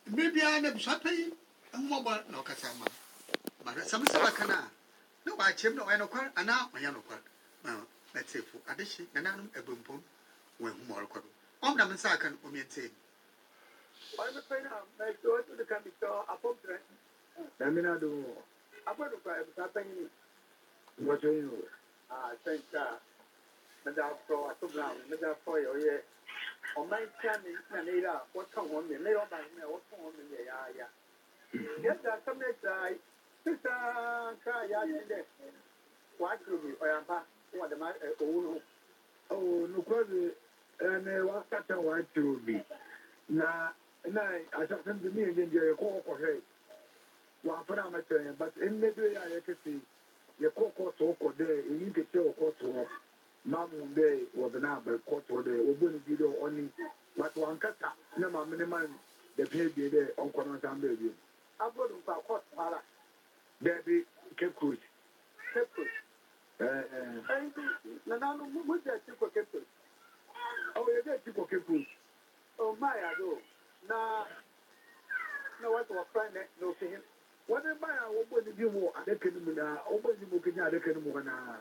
maybe I never shall pay a mobile no casama. But some sabacana. No, I chim no ano quar, and now I am no quar. Let's say for addition, and I'm a boom boom when more quar. On the Masakan, or me say. I'm afraid I'm going to the country store. I put it. I mean, I do. I'm going to buy something. What do you know? I think Madame Pro, I took down, Madame Foy, or yeah. On my candy, Canada, what come on me? Lay on my mail, what come on me? Yeah. Yes, that's something that Sister Kaya, what to be, or I'm back. What am I? Oh, no, and what that I want to be. Now, I thought to me again, you're a call for her. Well, but in the day I could see your cocoa talk or day, you could show court to her. Mamma Day was an number court or day, we're going to video only but one cut. No, my minimum, the baby there on Conan baby. I'm going to court, baby, Cape Cruz. Cape Cruz. Nanano, what's that for Cape Cruz? Oh, you're there to Cape Cruz. Oh, my, I do. Now, no, what was friend, no, see him. What am I? What did you want? I can't remember. Open the book and I can't remember now.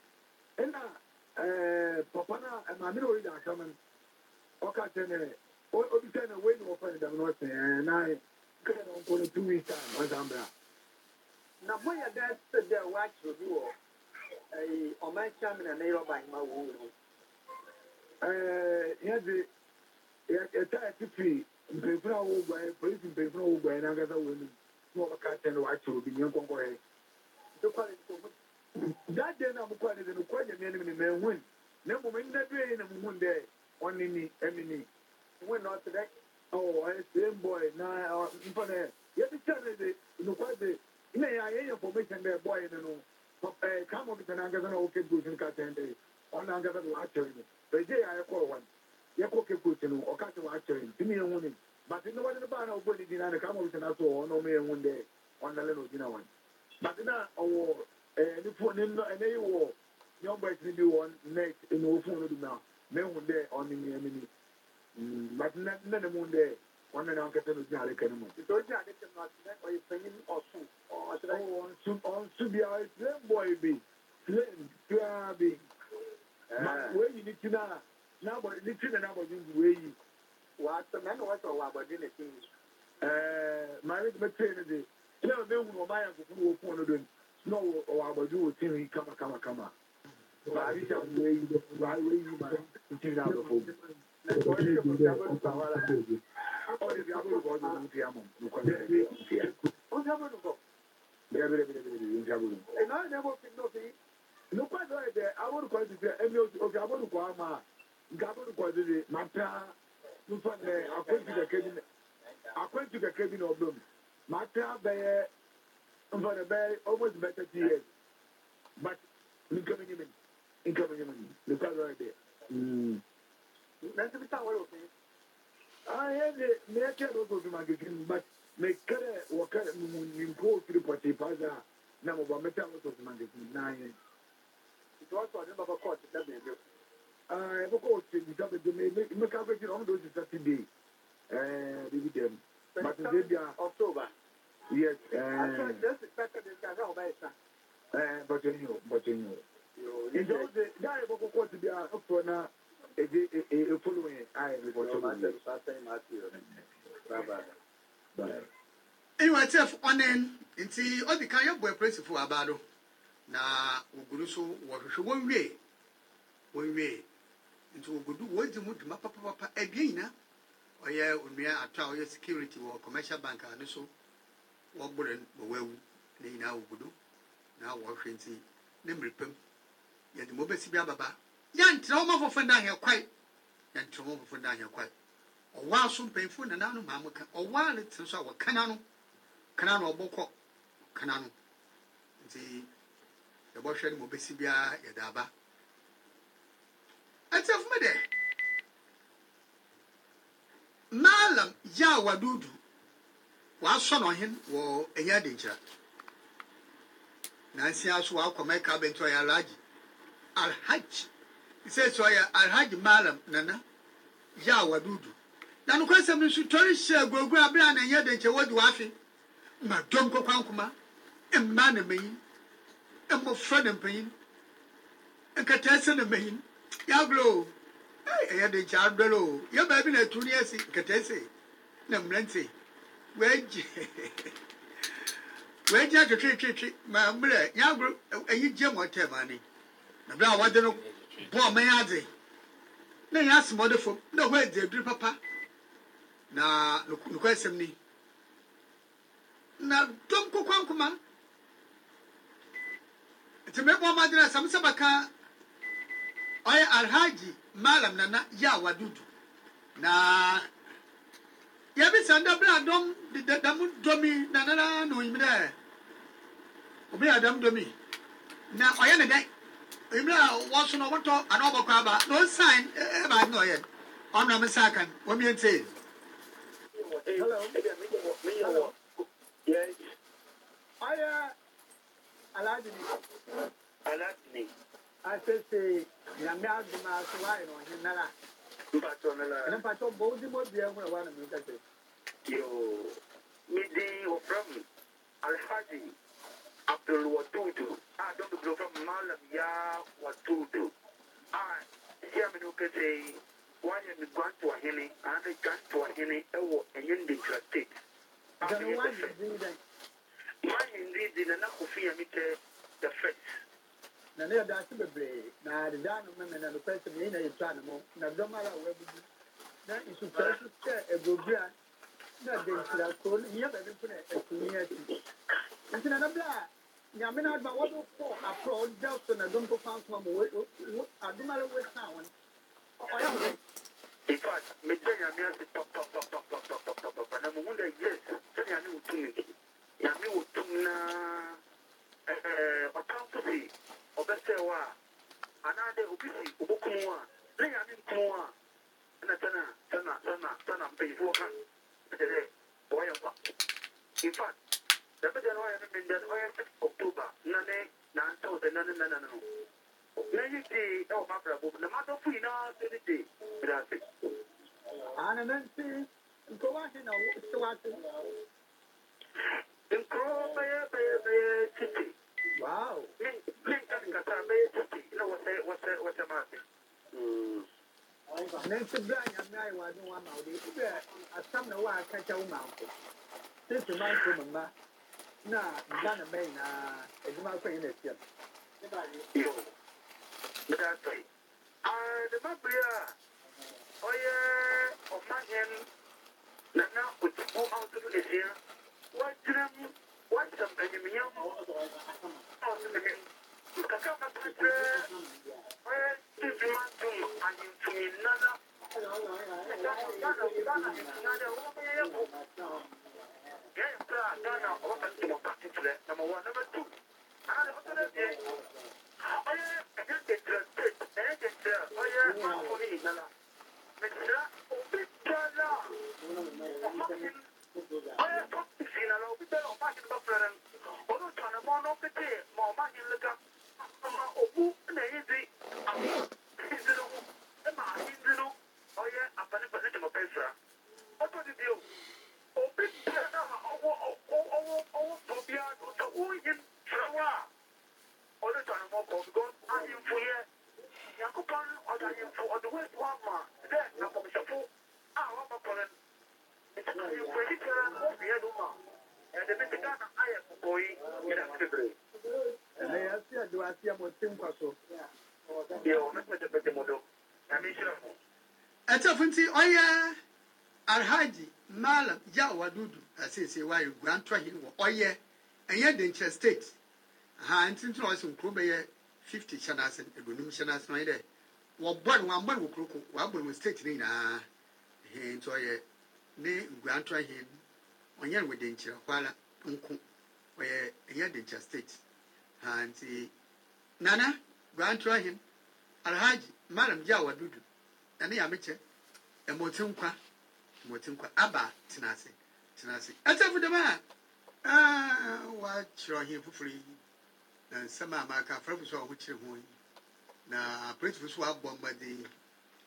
And Papa, and my middle reader coming. Okay, then, or be kind of waiting for them, not and I couldn't go to 2 weeks time, was Ambra. Now, when your dad said there, watch review on my chairman and neighbor by my wound. Here's the attack to tree. Paper over, praising paper over, and I got a woman. No, I can't watch you be young conqueror. That day, I'm quite an enemy man win. Never win that day in 1 day. Only me, Emily. When not today. Oh, I same boy. Now, in front of yet the channel, no, quite the information there, boy, come on with an Angavan okay, good and cat and day. On Angavan watching. The day I call one. Yakoke Putin or cat watching. Give me a woman. But in the one in the barn of Bonnie Dinah, come with an assault, no me 1 day on the little dinner one. But now, oh, and if one in a war, young boys will do one next in the phone now. Men 1 day on the enemy. But none of 1 day, one and Uncle Jalik anymore. You don't get not or you singing or soon. On Subia, slim boy be. Slim, be. Where you need to know. Now, but it's in another way. What the man was about dinner things. Married maternity. You know, no one buy a phone doing snow or about you, TV, come. I wish I would way you might continue out of home. Oh, if you have no, quite right there. I want to call it the Emil of Gabon Guama, Gabon was the Mata, according to the cabin of them. Mata Bear, for the bear, almost better years. But incoming, look right there. That's the time. I had the nature of the magazine, but make care what kind of go to the party, Paza, number one metal of the magazine 9. It was on the court. I have a coach in the make average on those Saturday. Dividend. But in October. Yes, just expected it. But you know. In those days, I have a court to be up for now. Following I anyway, tell on in see all the kind of boy press for Abado. Na Uguruso was 1 way into Ugudu, wait to move to my papa again. Or yeah, when we are at security or commercial banker and so what wouldn't well now Ugudu now watching see them repem yet the mobile Baba. Yan trauma for friend down here quite. Yan trauma for friend down here quite. Or while some painful and nano mamma, or while it's so our canano or boko canano. See the Boshan Mobesibia Yadaba. I tell me there. Malam Yawadudu was son on him or a yardinja. Nancy asked what come make up into a large Al Hajj. He says, so Al Hajj Malam Nana Yawadudu. na no kwasem nso tori hye gogu abra na nya de nche wodi wafi ma dom kokwankoma emma na meyin emmo fra na mpayin nkatase na meyin ya bro ya de nche adolo ya ba bi na tuni asi nkatase na mrante weje weje twetwetwe ma mre ya bro ayi je mo temani na bra wade no bo me ade na ya smode fo na ho ade duru papa na nukwasem ni na dom kokwankoma timebo madina samsa baka oy alhaji malam nana ya wadudu na ya bi sanda bla dom dam domi nana no yimre obi adam domi na oya ne dai yimre waso no woto ana obokwa aba no sign e ba no ye onno msakan wo mi ente. Hello. Hello. Yes. Aladni. I say, Yamia Dima Swine or Hinala. And if I told both the most dear one of them, you meeting or from Alhaji Abdul Watudu. I don't know from Malam Ya Watudu. I hear me look at a one in the Grand to a Henny and a Grand to a Henny and Indian state. Why indeed in an Akufia meter the face? Na ne da se bebre na de da no meme na no kwese me na yitwanemo na domara webu na isu tsasu che egobia na de ntira ko ni ya bebe pu na ekuni ati ntina na bla nya me na ba wodo ko apro just na dom ko fan ko mo adumara we town oya me in fact me tanya me ati top na mo hunda yes tanya ni utumi ya me utumna otanfusi obesewa anade obisi obokumwa na ya ni kumwa na tana mpeifu kan dede boya pa in fact the better no ya me den oya October na ne na nto de na no na yiti e o mabra bo na ma do fu ina de de grave ana nanti ko wa na so wa in pro be city. Wow. Link kata be city. You know what's a market. Nanti brand ya mai wa no wa ma o de be asam na wa ka cha uma ko. Since man ko mama na dana be na eduma ko yin esia. Yo. That's right. The mabria. Oye, o man na utu out to the here. What's some Benjamin? Atafunti oya Alhaji Malam ya wadudu asese wa Grantwa hin wo oye enye Denche state ha ntintin o sun kro be ye 50 chanasen egunum chanasen oye de wo bon wa bon wo kroko wa bon mo state ni na he nto oye ne Grantwa hin onye we Denche kwala nku oye enye Denche state ha nti nana Grantwa hin Alhaji Malam ya wadudu ene ya meche emotinkwa aba tinase atafu de ma wa chiro hin fufuri na sama maka frafu so ho chire ho na pretu so abomba de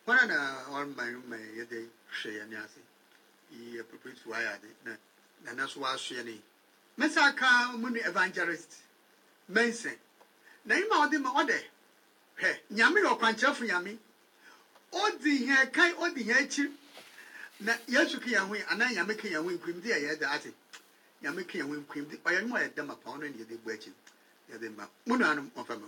One on my day, say, and Yassi. He appropriates why I did, and that's why she any. Messaka Muni evangelist, Mason. Name all them order. Hey, Yami or Quancha for Yami. All the hair, kind all the hair chip. Yasuki and we, and I am making a wing cream there, that it. Yamaki and wing cream, I am more at them upon and the wedging. Yadema, Munanum of them.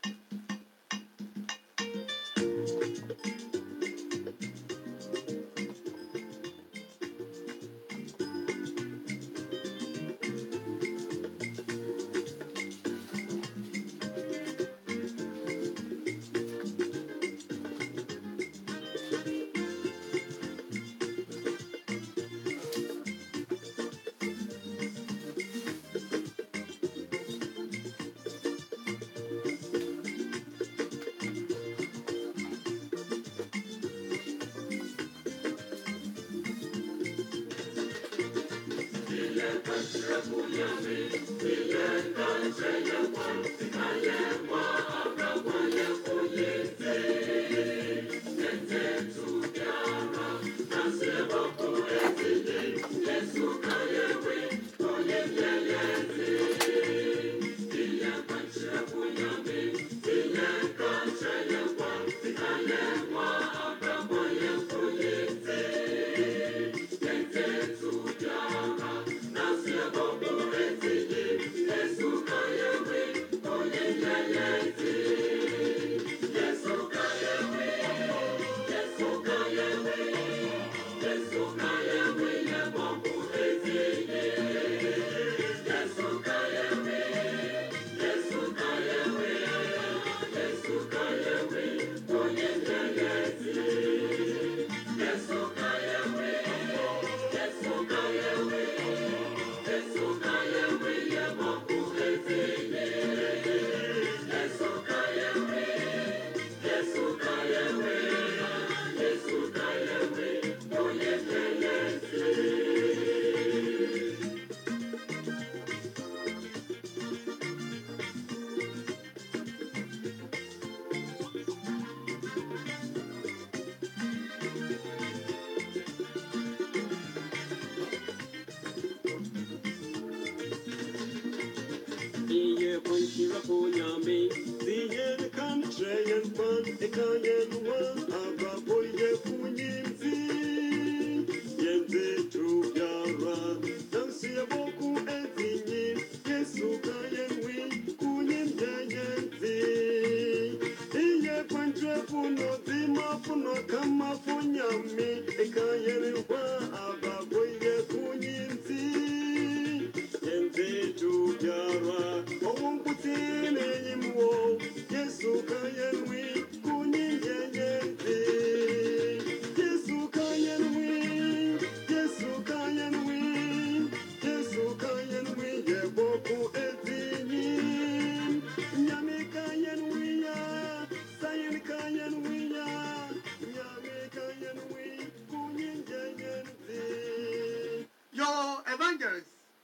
Your evangelist,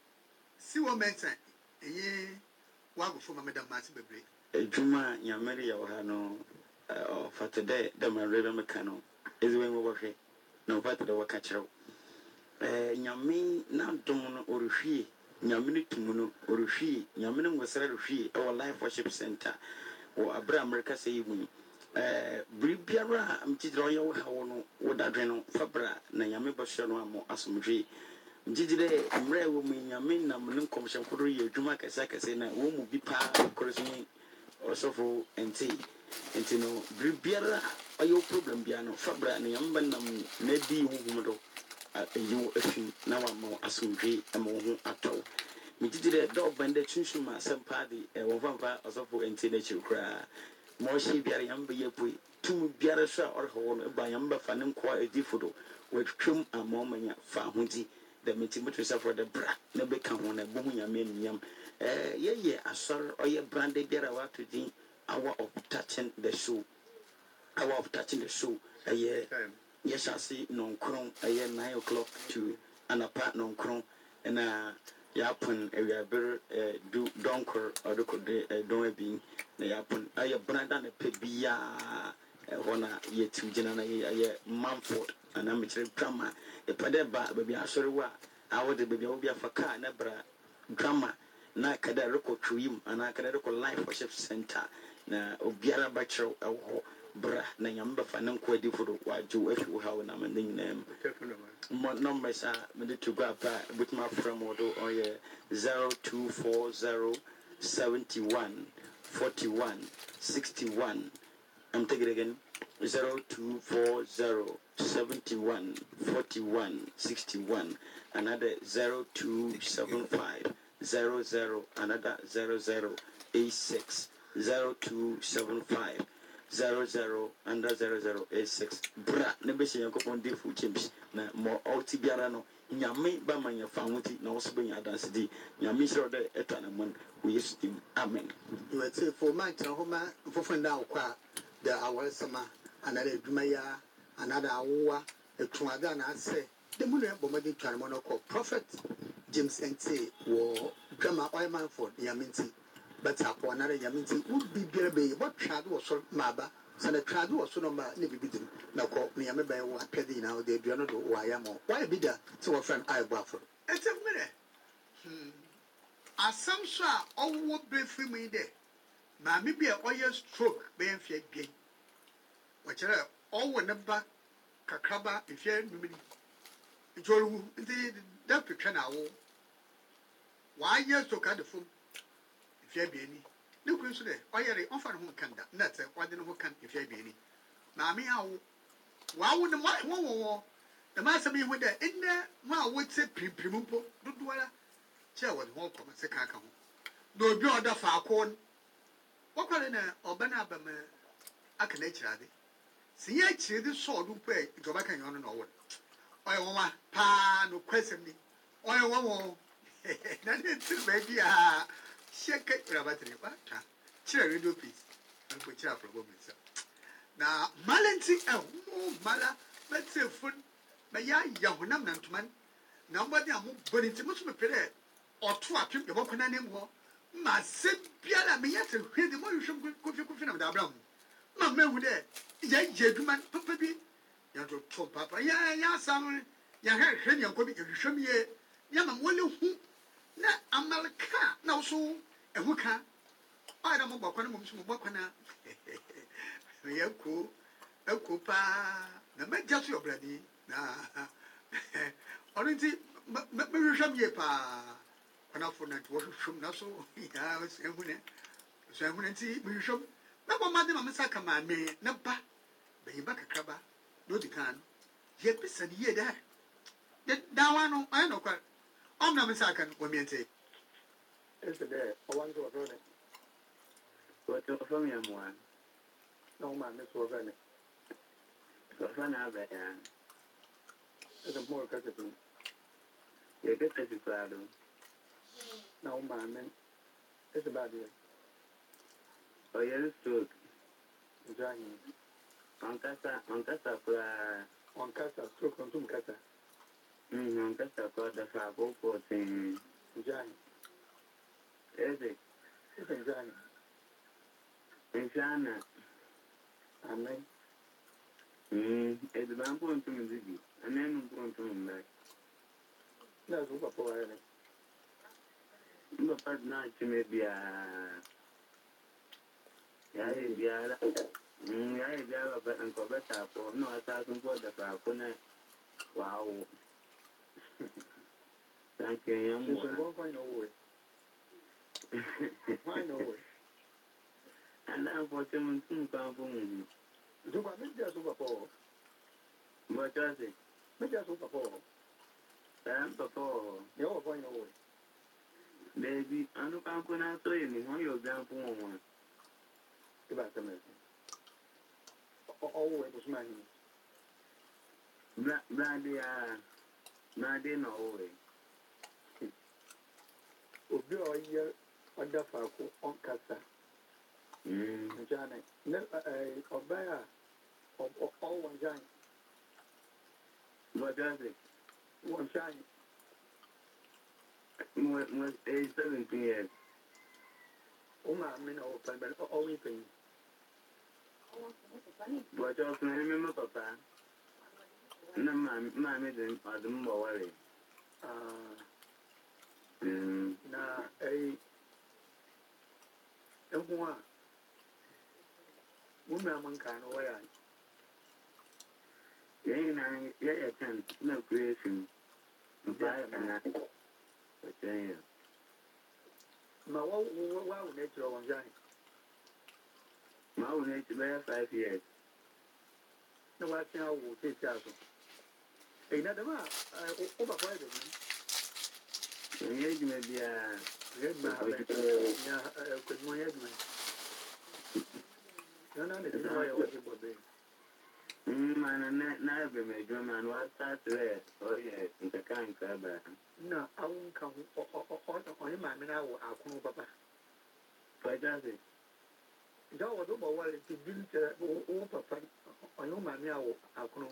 see what men say. Ye, walk for Madame Massibri. Juma, Yamari, Yohano, for today, the Marina Mecano is when we work here. No part of the work catcher. Yami, now don't or she, Yamini Tumuno, or she, Yamin was a she, our life worship center, or Abraham America say we. Bribiara, I'm Tidroyo, how would I drain Fabra, Nayami Bashano, Asumji. Jijide mre wo menyamin na mun komshan kuru ye dwuma kasa kasa na wo mu bi pa korosini osofo enti no bibiara ayo problem bia no fabra na yamba nam na di hu do ayo afi na wa mo asumdwe mo hu ataw mi jijide do bande tunshuma sampa di wo vampa osofo enti na chirkura mo shi biara yamba ye pui tum biara sha orho no ba yamba fa ne kwa edifudo wo twem amomanya fa hunti the meeting for the bra never come on a boom yam ye asor or ye branded there our to the hour of touching the show a year yes I see non cron a year 9 o'clock to an apart non cron and yapon a better do donker or the code don't be the yapon a brand and a pebia hɔ na yɛtim gyina na yɛ Manford anaa mekyerɛ drama ɛpɛ dɛ ba baabi asɔre wɔ a awɔde baabi a wobi afa kaa na bra drama na kada rekɔ twoyim anaa kada rekɔ life worship center na obiara bɛkyerɛw ɛwɔ hɔ bra na nyame bɛfa ne nkɔ adi foro wagyew afi wo haw na mane nyinaa mu mo numbers a mede to go apa bɛtumi afrɛ mo do ɔyɛ 0240 71 41 61. I'm taking it again. 0240 71 41 61. Another 0275 00 another 0086 0275 00 under 0086. Bra never say you go on different teams. Na more altibiara no. Nyame ba manya famuti na also bring dance di. Nyame sure de etana man we used to. Amen. You would say for my home for friend out the our summer another Dumaya another Awa a Tuadan I say the moon bomadi Karamono prophet James and say war drama oilman for Yaminti but upon another Yaminti would be baby what trad was so maba so the trad was so number never be them now call me a member what petty now they do not know why I am why be there to a friend I buffer it's a minute assumption all what be free me there. Ma maybe a oil stroke be en fie gbe. Wachere all wo ne ba kakraba ifie numini. Ijoru nti da petwa na wo. Wa ye stroke ade fom. Ifie bi ani. Ne kuru so de oyere onfa ne ho kanda. Na te wade ne ho kan ifie bi ani. Ma me awo. Wa wo ne wo. The ma se me hu de enne ma wo te pimpimu po dodoara. Che wo ho koma se kan ka ho. Do obi oda fa akon. What kind of Obana Bama Akanachade? See, actually, the sword will pay to back on an hour. Oil pa no question me. Oil one. Nothing to baby. Shake it, Rabatri. Cherry do peace. And put you up for women. Now, Malenty, Mala, let's say food. May I young man. Nobody am burning to much of a period. Or two up the walk on any more. Ma se biara me yete hwe de mo hwehwem kofi na da bra mu ma mehu de ya jeduma papa bi ya to papa ya sam ya hwe ne ko bi hwehwem ye ya ma wole hu na amalka na so ehu ka ba da mo gbakwana mo so mo gbakwana ya ko pa na meja so obradi na orinti me hwehwem ye pa na for na to shum na so ya so ehune nti mi shum na bo made ma mesa kama me na ba be ba kakraba no di kan ye pesa di ye da da wa no ai no kwa na mesa kan wo mi ente is there o wan to ne What of me am one? no man this was ne So fana ba ya. is a more case to Ye get to claro. no man it's about it O ye stroke. Jani On casa kwa on casa stroke on tum casa on casa kwa da fa ko ko tin. Jani Eze. it's a Jani Insana. amen Eze ba ko tum zibi. Anen ko tum ba. that's what for I Mba pa na chime bia. Ya e bia la. Ya e bia ba ko ba ta ko no ata sun ko da fa ko na. Wow. Thank you. this is one point away why no way And I'm for some come. do what me just over for What was it? me just over for I'm before. you over point away Baby, I don't come to na so you want your example one. about the message always was mine Blade no way. obi a ɔyɛ ɔdafa ko ɔnkasa nkyɛn ne ɔbɛn a ɔwɔ nkyɛn What was it? wɔ nkyɛn Was age 17 years. o maame na ɔwɔ pɛn bɛn ɔwɔ panyin But also, I remember Papa. No, mammy didn't, I don't worry. Na a one woman among kind of way. Yeah, can no creation. Okay. My wow nature on giant. My own age, 5 years. No, I think I will take out. Another man, over quite a Age may be a red man, good my head man. No, no, it's why I was about it. Man, never made your man was that red. Oh, yes, in the kind of No, I won't come on him. I mean, I will come papa. But does it? That was about what it didn't over on your mammy. I'll come.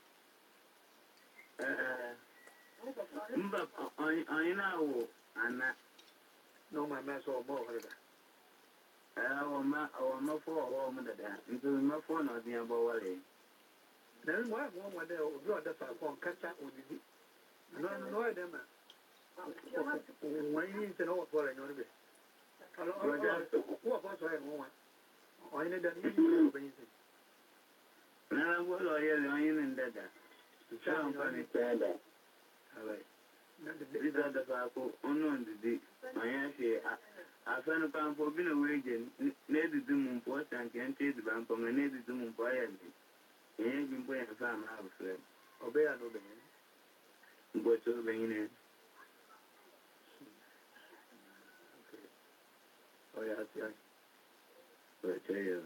But I know, and No, my mass or more. our my 4 home that into my phone or the above. Then why one day will draw the phone catch up with you? No, them. When you need to know what I know to be. What was I want? I need that you anything. Now I'm well, I am in that. Sound funny, Panda. These are the people unknown to the Mayashi. I found a pound for being a wagon, needed the moon post and can't take the bump and needed the moon poet. He ain't been playing a farm house. Obey and obey. But to obeying it. Oh, yeah, yeah. But tell you.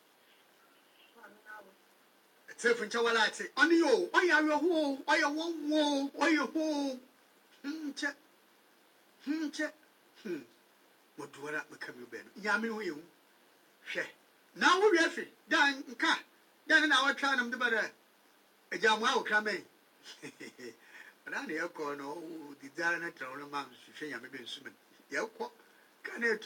Self in Chawalati. On you, why are you home? Why you won't? Why you home? Check. Check. What do I become you, Ben? Yami, you. She. Now we're ready. Dan, car. Dan, our trying them to better. A jam wow coming. But I never call no desire not to run a man. She may be swimming. Yeah, what can it?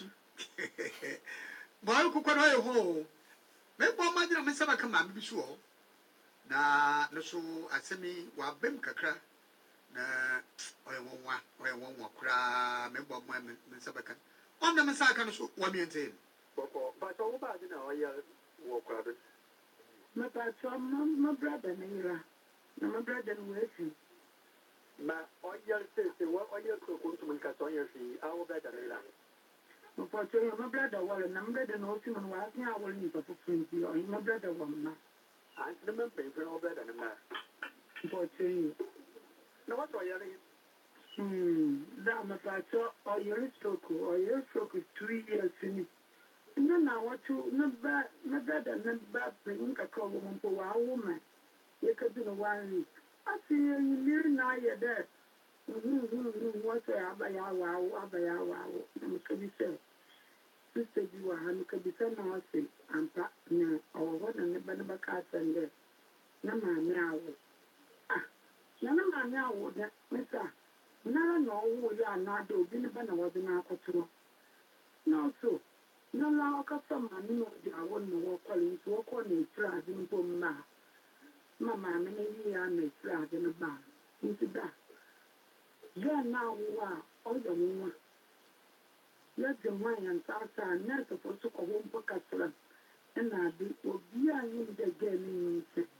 Boy, could I home? Make one mother and Mr. Command be sure. Na no so asemi wa bem kakra na oye wonwa kra me bo ma me sabaka on na me saka no so wa mi enten Boko, but all bad in our year walk rabbit. My brother, Nira. My brother, waiting. Ma all year says, what all year cook to make us on your fee, our better. Unfortunately, my brother was a number and also was now willing to put or my brother one. I remember for all better than that. Unfortunately, no, what's all year? That my father or your stroke is 3 years in. No, now what you not bad, not bad thing. I call woman for a woman. You could do 1 week. I see you near now, you're there. What's Abaya? I'm going to say, Sister, you are, and could be sent out, and partner, or what, and the Banabaka and there. No, now. None of my now would that, Mr. None know who you are not doing, but I was in our control. No, so. No longer some money, I won't know calling to walk on a flag in Bomba. Mamma, many years may flag in a bar. Into that. Yeah, now we are all the woman. Let the wine and salsa and net of also a home for Castle. And I be will be in the game.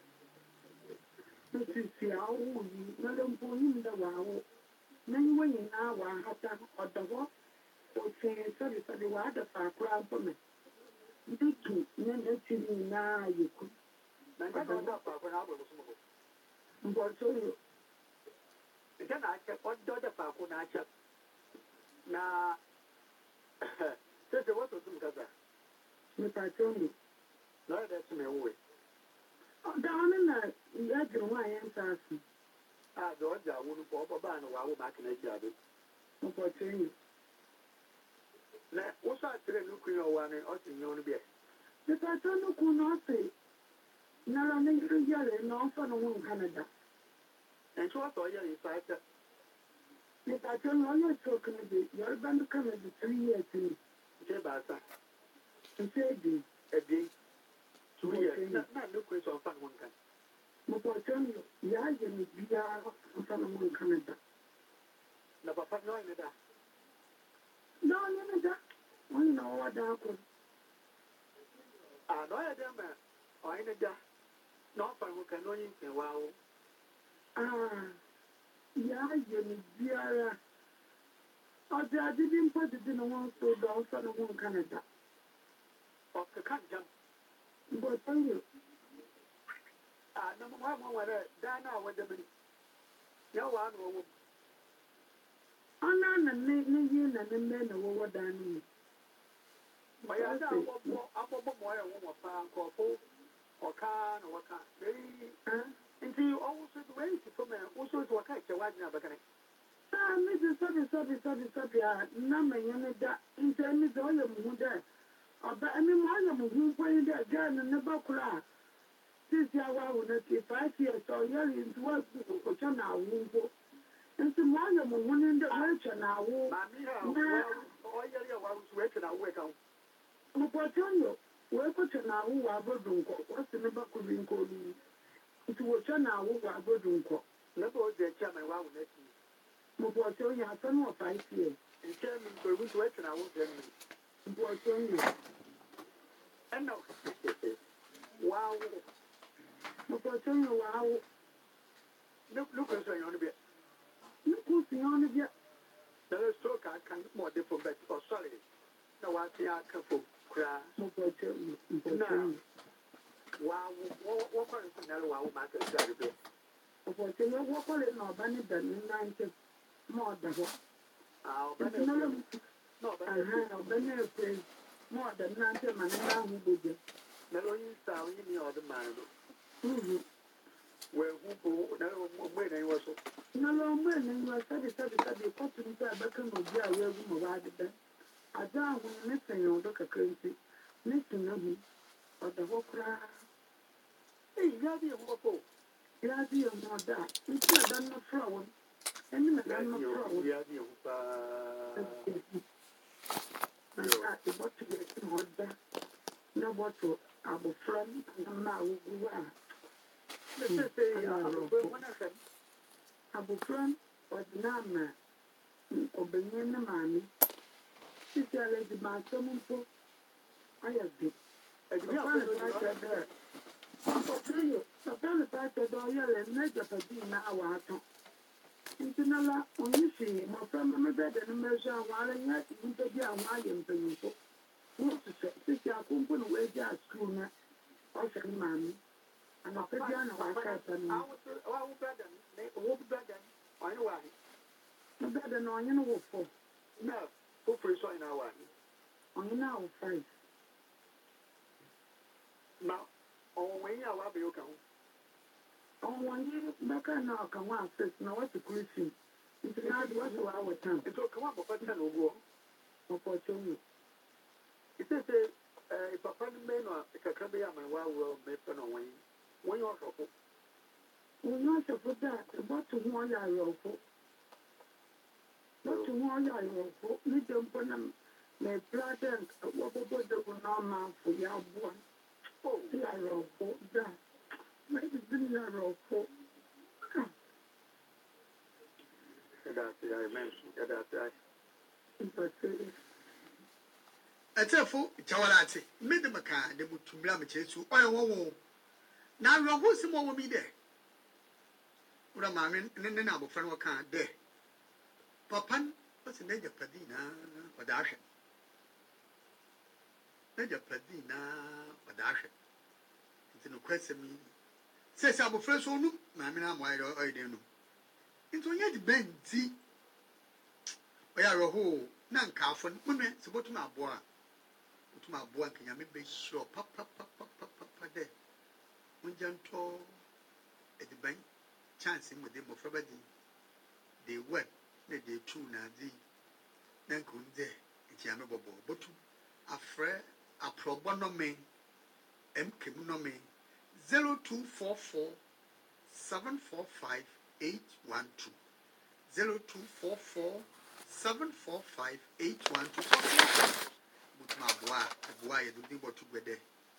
This is the hour, not on him the wow. Then when in our hat or the walk. Sorry, the water for a crowd for me. Dicky, never to me now you could. I got up for an hour. But so you. Then I check what daughter Paco I check. Now, says the water to gather. If I told you. No, that's me away. Oh, down in that, you had your wine and Ah, George, I wouldn't pop a ban while we're back in the yard. Unfortunately. Now, what's that looking one and us in your beer? If I don't know who not say, now I'm in the yard and off on a woman Canada. And so I thought you inside that. If I don't know you're talking about, you're going to come at 3 years in Jebasa, and say, a day. 2 years. Not no question of fun one can. Mopɔtɔn yo yɛayɛ no biara mfa no mu nka no da. Na papa no ɔyɛ da. Na ɔnyɛ no da. Ɔnyɛ na ɔwɔ da akɔ. Na ɔyɛ da ma ɔyɛ no da. Na ɔfa no ka no ɔnyɛ nsɛ wawo. Yɛayɛ no biara. Ɔde ade bi mpo didi no ho nso da ɔfa no mu nka no da. Ɔkeka ngyam. Mopɔtɔn yo. Na mama were Dana Wedderman. No one will. Ana na ne yi na ne me na wo da ni. My other Apple Moya woman fan or can or can. And you also wait for me, also to a catch a white never can. Mrs. Sabia, number Yanada, in terms of your mother. But I mean, my mother pointed that girl in the Bakura. Since you are 5 years or you're into work for China, and tomorrow, one in the merchant now, Mupotonio, work to now who are Bodunko, what's the number of Rinko? It was now who are Bodunko. Never was the chairman around it. Mupotonio has some more 5 years. And chairman for which work and I won't tell me. Mupotonio. And no. Wow. Mupotonio, wow. Look at your bit. Look who's the honor yet. There is so can more different, but oh, sorry. No, I see I come from cry. Mupotonio. Wow, what kind of scenario I will make a study bit? Mupotonio, what are it not banning than in 90 more than what? No, but I have been more than 90 man and who would you? Melody style in the other man. Where who when I was no longer when you are study, possibly back on the year room of Adidas. I don't want missing or look a crazy, missing nothing, but the whole crowd. Hey, Yadi of Woko. Yadi of more that. It's not done no flower. And then I'm not flower. Yadi of what to get more that. No, what to our friend, and now we are. Abufran ordinama obenye na mami sisi ale di ma so mpo ayabi ebi afọ Opeyo, Sapana Pata Doyle, Major Padina, our atom. Intinala, Onisi, my friend, my bed and measure while I yet into the Hawaiian Peninsula. What to say, Sister Kumpun, where they are schooner, or second mammy, and a Padiana, I can't tell you. I know why. No better than on your wolf for. No, who for so in our way. On your face. Now, on when you are you come. On 1 year, back now, come on, sis, now what's the Christian? It's not what to our time. It's all come up, but I will go. Opportunity. It says, if a friend may not, if I can be a man, well, will make fun of when you're for. We're not for that, but to one I will for. But to one I will for, we don't put them, my brother, what would the normal for your boy? Oh, I will for that. Maybe the arrow for. I mentioned that I tell for Chawalati, made the Macan, they would to blamitate to oil. Now, who's the more will be there? What a man and then our friend will can't there. Papan, what's the name of Padina or Dashin? Nadia Padina or Dashin. It's no question me. Says our first one, Mamma, why I don't know. It's when you bend, see. We are a whole, none carfon, women, support my boy. To my boy, can you be sure? Papa there. When Janto at the bank, chancing with them of everybody. They went, they two Nazi. Then couldn't there, it's Yamabo, but a friend, a pro bono me, M. Kimunome. 0244 745 812 0244 745 812. But my boy, you do what to get there.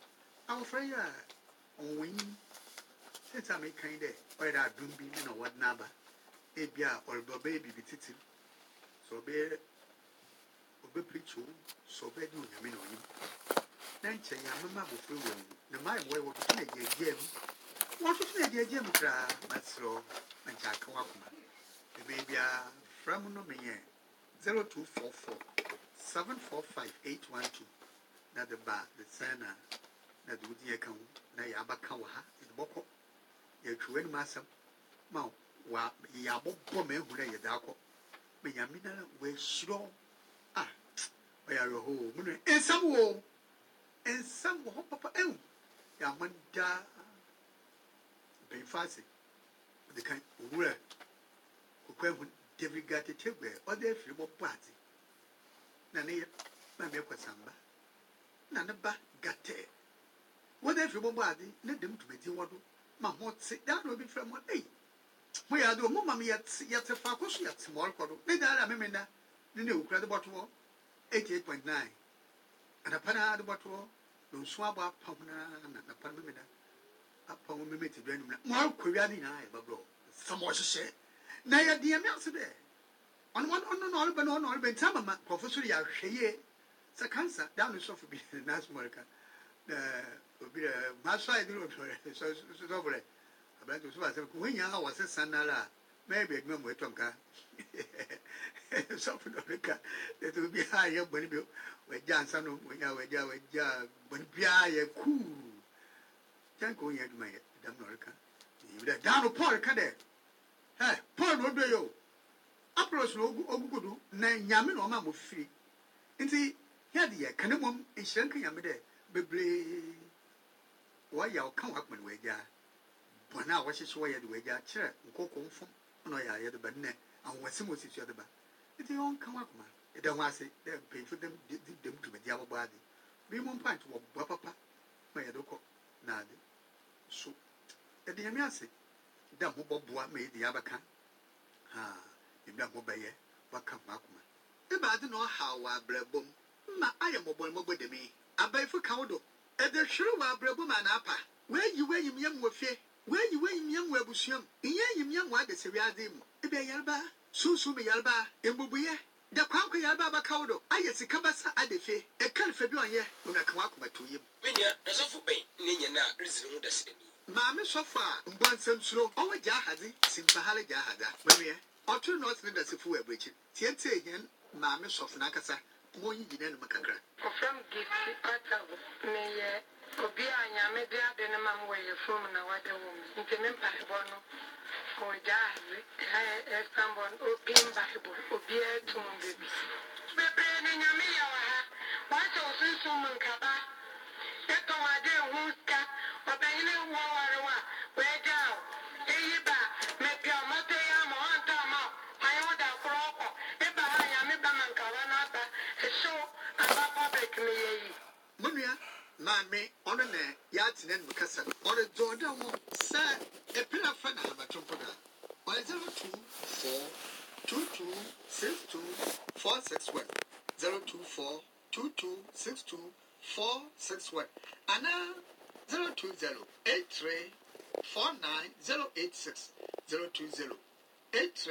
Our friend, on wing, since I make kind of, or that don't be in what number, a beer or a baby be titty. So be preach, so be doing a minute. Then say, I'm a mamma free will. The my boy was in a game. What was in a game? That's so, and Jack Wakuma. The baby from no me 0244 745 812. Not the bar, the sana. That would ye come, Nayabakawa, in Boko. You train massam, Mount, wa Yabo Pomme, who lay a darko. May Yamina way slow. Ah, where are your home? And some woe, and some hop up. Yamanda Bay Fancy. The kind of word who David got a table or their film party. Nane, my milk was samba. None of back got it. What if your body let them to be the water? Mamma sit down will be from one day. We are doing mamma yet a focus yet small quarter. They are a memena, the new credit bottle 88.9. And a panada bottle, no swab up and a panamina. Upon me to bring more Korean I, Babro. Some was said. Nay, dear Melsabe. On one on all but on all been some Professor Yashi, Sakansa, down the sofa be the Nas America. My side, so over it. About to when you was a son, maybe a gum with Tonka. Something of the car that will be higher when you were Johnson, when you were when you cool. Can't go yet, my damn Norca. You were down upon Cadet. Hey, Paul, what do you? Upros no good, nine yamin or mamma free. And see, here the canamum is shanking yamade. Bibli, why you come up when we are. But now, what is why you do a chair, cocoa from no, I had the banner, and what some was each other. If they won't come up, man, it don't want to say they're paying for them to be the other body. Be one point to what papa, my adoko, nade. So, at the Amiasi, that mobile boy made the other can. Ah, in that mobile, what come up, man. If I don't know how I blab boom, I am mobile with me. I buy for Cowdo. At the sure wa brabo man apa. Where you him young with fear? Where you him young webusium? In him young what the Seriadim. Ebe yalba, Susu be yalba, Embubuye. The Quanko yalba Cowdo. I yes a cabasa at the fair. A can February when I come up to him. When you're as of pain, Nina, reason the city. Mamma so far, one some slow. Oh, Jahazi, Simpahale Jahada. Mamma, or two north as if we were breaching. Tiente again, Mamma soft Nakasa. More you didn't make a crack. From Gifty Pata, may Obia, maybe I didn't know where you're from and what the woman. Intimate Bono or Jazz, someone open Bible, Obia to babies. Baby, Yamia, why so soon, Kaba? That's all I did, Wooska, or Bailey War, where down. Eba, make your mother, I'm on time. I order proper. Eba, I am a Bamanka, a show about public me. Munia, mammy, on a yacht and Mukasa, or a Jordan, sir, a pillar fan of a trumpeter. 024 2262 461 024 2262 461 and 020 83 49086 020 83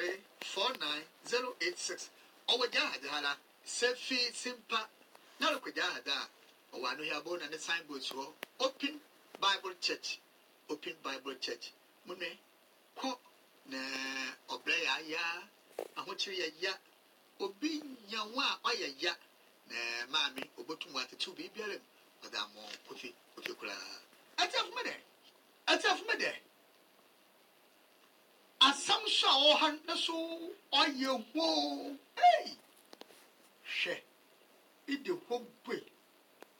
49086 Owa Jahada, Sefi Simpa, Nalokujahada, Owano Yabon and the signboards were Open Bible Church, Open Bible Church. Mune, Ko, na Obleya ya, Ahochi ya, Obi Yawa, Oya ya, na Mammy, Obotumata to be Bellem, Madame Puffy, Puffy. I tell me, Assumption or hunt the soul or your woe. Hey, she, it the whole way.